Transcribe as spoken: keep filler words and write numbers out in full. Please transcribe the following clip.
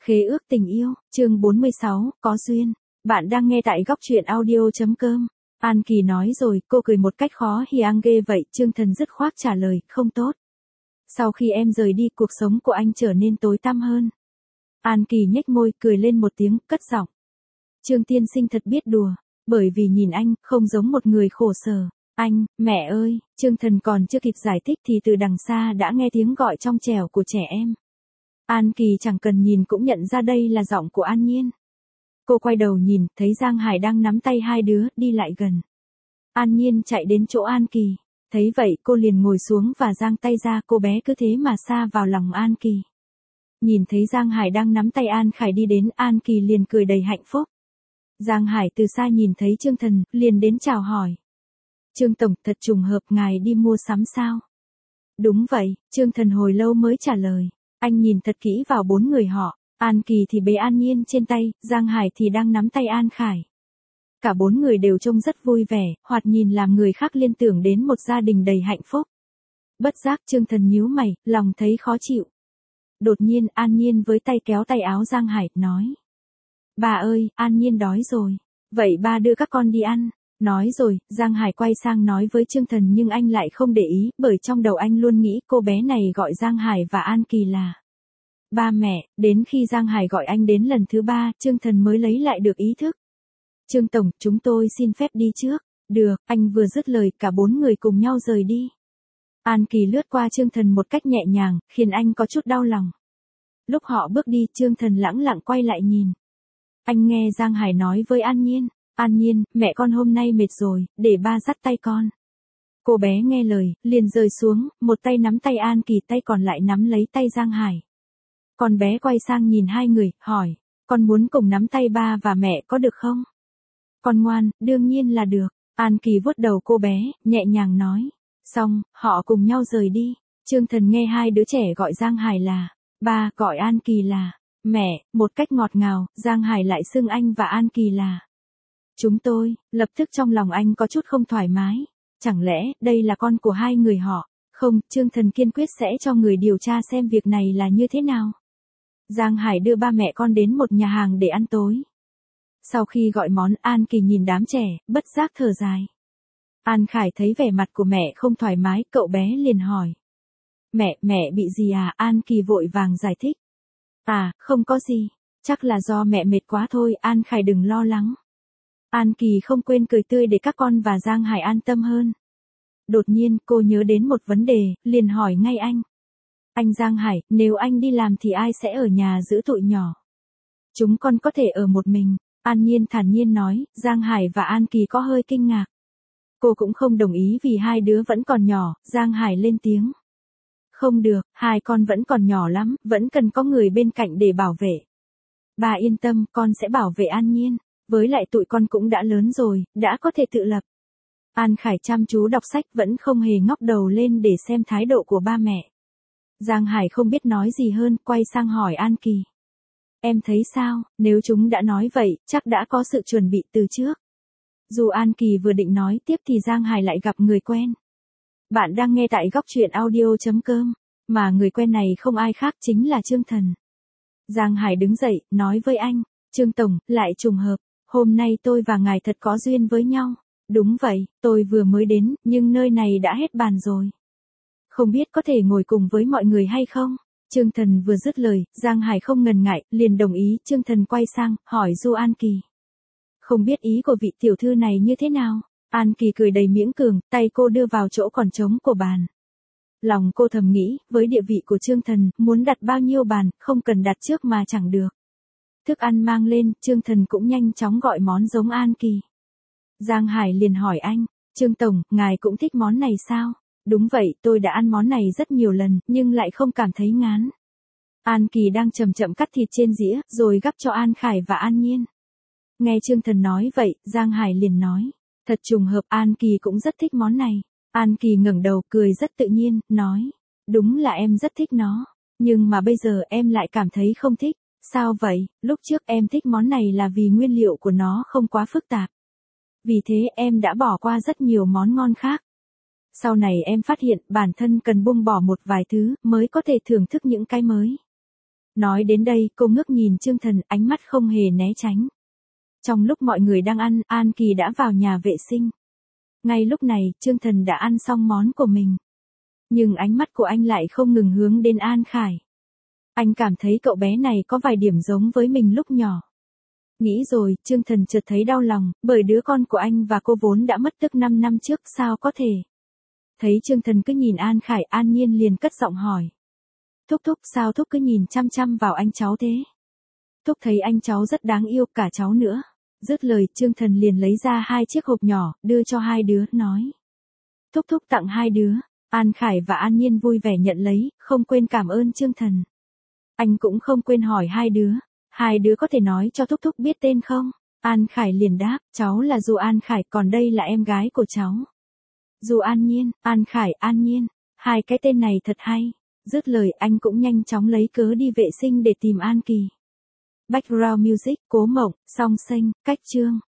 Khế ước tình yêu, chương bốn mươi sáu, có duyên. Bạn đang nghe tại góc truyện audio.com. An Kỳ nói rồi, cô cười một cách khó hiang ghê vậy, Chương Thần dứt khoát trả lời, không tốt. Sau khi em rời đi, cuộc sống của anh trở nên tối tăm hơn. An Kỳ nhếch môi, cười lên một tiếng, cất giọng. Trương tiên sinh thật biết đùa, bởi vì nhìn anh, không giống một người khổ sở. Anh, mẹ ơi, Chương Thần còn chưa kịp giải thích thì từ đằng xa đã nghe tiếng gọi trong trẻo của trẻ em. An Kỳ chẳng cần nhìn cũng nhận ra đây là giọng của An Nhiên. Cô quay đầu nhìn, thấy Giang Hải đang nắm tay hai đứa, đi lại gần. An Nhiên chạy đến chỗ An Kỳ. Thấy vậy cô liền ngồi xuống và giang tay ra, cô bé cứ thế mà sa vào lòng An Kỳ. Nhìn thấy Giang Hải đang nắm tay An Khải đi đến, An Kỳ liền cười đầy hạnh phúc. Giang Hải từ xa nhìn thấy Chương Thần, liền đến chào hỏi. Trương Tổng, thật trùng hợp ngài đi mua sắm sao? Đúng vậy, Chương Thần hồi lâu mới trả lời. Anh nhìn thật kỹ vào bốn người họ, An Kỳ thì bế An Nhiên trên tay, Giang Hải thì đang nắm tay An Khải. Cả bốn người đều trông rất vui vẻ, hoặc nhìn làm người khác liên tưởng đến một gia đình đầy hạnh phúc. Bất giác Chương Thần nhíu mày, lòng thấy khó chịu. Đột nhiên An Nhiên với tay kéo tay áo Giang Hải, nói. Bà ơi, An Nhiên đói rồi. Vậy ba đưa các con đi ăn. Nói rồi, Giang Hải quay sang nói với Chương Thần nhưng anh lại không để ý, bởi trong đầu anh luôn nghĩ cô bé này gọi Giang Hải và An Kỳ là ba mẹ. Đến khi Giang Hải gọi anh đến lần thứ ba, Chương Thần mới lấy lại được ý thức. Trương Tổng, chúng tôi xin phép đi trước. Được, anh vừa dứt lời, cả bốn người cùng nhau rời đi. An Kỳ lướt qua Chương Thần một cách nhẹ nhàng, khiến anh có chút đau lòng. Lúc họ bước đi, Chương Thần lẳng lặng quay lại nhìn. Anh nghe Giang Hải nói với An Nhiên. An Nhiên, mẹ con hôm nay mệt rồi, để ba dắt tay con. Cô bé nghe lời, liền rơi xuống, một tay nắm tay An Kỳ, tay còn lại nắm lấy tay Giang Hải. Con bé quay sang nhìn hai người, hỏi, con muốn cùng nắm tay ba và mẹ có được không? Con ngoan, đương nhiên là được. An Kỳ vuốt đầu cô bé, nhẹ nhàng nói. Xong, họ cùng nhau rời đi. Chương Thần nghe hai đứa trẻ gọi Giang Hải là ba, gọi An Kỳ là mẹ, một cách ngọt ngào, Giang Hải lại xưng anh và An Kỳ là chúng tôi. Lập tức trong lòng anh có chút không thoải mái. Chẳng lẽ, đây là con của hai người họ? Không, Chương Thần kiên quyết sẽ cho người điều tra xem việc này là như thế nào. Giang Hải đưa ba mẹ con đến một nhà hàng để ăn tối. Sau khi gọi món, An Kỳ nhìn đám trẻ, bất giác thở dài. An Khải thấy vẻ mặt của mẹ không thoải mái, cậu bé liền hỏi. Mẹ, mẹ bị gì à? An Kỳ vội vàng giải thích. À, không có gì. Chắc là do mẹ mệt quá thôi, An Khải đừng lo lắng. An Kỳ không quên cười tươi để các con và Giang Hải an tâm hơn. Đột nhiên, cô nhớ đến một vấn đề, liền hỏi ngay anh. Anh Giang Hải, nếu anh đi làm thì ai sẽ ở nhà giữ tụi nhỏ? Chúng con có thể ở một mình. An Nhiên thản nhiên nói, Giang Hải và An Kỳ có hơi kinh ngạc. Cô cũng không đồng ý vì hai đứa vẫn còn nhỏ, Giang Hải lên tiếng. Không được, hai con vẫn còn nhỏ lắm, vẫn cần có người bên cạnh để bảo vệ. Bà yên tâm, con sẽ bảo vệ An Nhiên. Với lại tụi con cũng đã lớn rồi, đã có thể tự lập. An Khải chăm chú đọc sách vẫn không hề ngóc đầu lên để xem thái độ của ba mẹ. Giang Hải không biết nói gì hơn, quay sang hỏi An Kỳ. Em thấy sao, nếu chúng đã nói vậy, chắc đã có sự chuẩn bị từ trước. Dù An Kỳ vừa định nói tiếp thì Giang Hải lại gặp người quen. Bạn đang nghe tại góc truyện audio.com, mà người quen này không ai khác chính là Chương Thần. Giang Hải đứng dậy, nói với anh, Trương Tổng, lại trùng hợp, hôm nay tôi và ngài thật có duyên với nhau. Đúng vậy, tôi vừa mới đến, nhưng nơi này đã hết bàn rồi. Không biết có thể ngồi cùng với mọi người hay không? Chương Thần vừa dứt lời, Giang Hải không ngần ngại, liền đồng ý. Chương Thần quay sang, hỏi Du An Kỳ. Không biết ý của vị tiểu thư này như thế nào? An Kỳ cười đầy miễn cường, tay cô đưa vào chỗ còn trống của bàn. Lòng cô thầm nghĩ, với địa vị của Chương Thần, muốn đặt bao nhiêu bàn, không cần đặt trước mà chẳng được. Thức ăn mang lên, Chương Thần cũng nhanh chóng gọi món giống An Kỳ. Giang Hải liền hỏi anh, Trương Tổng, ngài cũng thích món này sao? Đúng vậy, tôi đã ăn món này rất nhiều lần, nhưng lại không cảm thấy ngán. An Kỳ đang chậm chậm cắt thịt trên dĩa, rồi gắp cho An Khải và An Nhiên. Nghe Chương Thần nói vậy, Giang Hải liền nói, thật trùng hợp, An Kỳ cũng rất thích món này. An Kỳ ngẩng đầu, cười rất tự nhiên, nói, đúng là em rất thích nó, nhưng mà bây giờ em lại cảm thấy không thích. Sao vậy? Lúc trước em thích món này là vì nguyên liệu của nó không quá phức tạp. Vì thế em đã bỏ qua rất nhiều món ngon khác. Sau này em phát hiện bản thân cần buông bỏ một vài thứ mới có thể thưởng thức những cái mới. Nói đến đây, cô ngước nhìn Trương Thần, ánh mắt không hề né tránh. Trong lúc mọi người đang ăn, An Kỳ đã vào nhà vệ sinh. Ngay lúc này, Trương Thần đã ăn xong món của mình. Nhưng ánh mắt của anh lại không ngừng hướng đến An Khải. Anh cảm thấy cậu bé này có vài điểm giống với mình lúc nhỏ. Nghĩ rồi, Trương Thần chợt thấy đau lòng, bởi đứa con của anh và cô vốn đã mất tức năm năm trước, sao có thể. Thấy Trương Thần cứ nhìn An Khải, An Nhiên liền cất giọng hỏi. Thúc thúc, sao thúc cứ nhìn chăm chăm vào anh cháu thế? Thúc thấy anh cháu rất đáng yêu, cả cháu nữa. Dứt lời, Trương Thần liền lấy ra hai chiếc hộp nhỏ, đưa cho hai đứa, nói. Thúc thúc tặng hai đứa. An Khải và An Nhiên vui vẻ nhận lấy, không quên cảm ơn Trương Thần. Anh cũng không quên hỏi hai đứa. Hai đứa có thể nói cho thúc thúc biết tên không? An Khải liền đáp, cháu là Du An Khải, còn đây là em gái của cháu. Du An Nhiên, An Khải, An Nhiên. Hai cái tên này thật hay. Dứt lời, anh cũng nhanh chóng lấy cớ đi vệ sinh để tìm An Kỳ. Background music, Cố Mộng, Song Sênh, Cách Chương.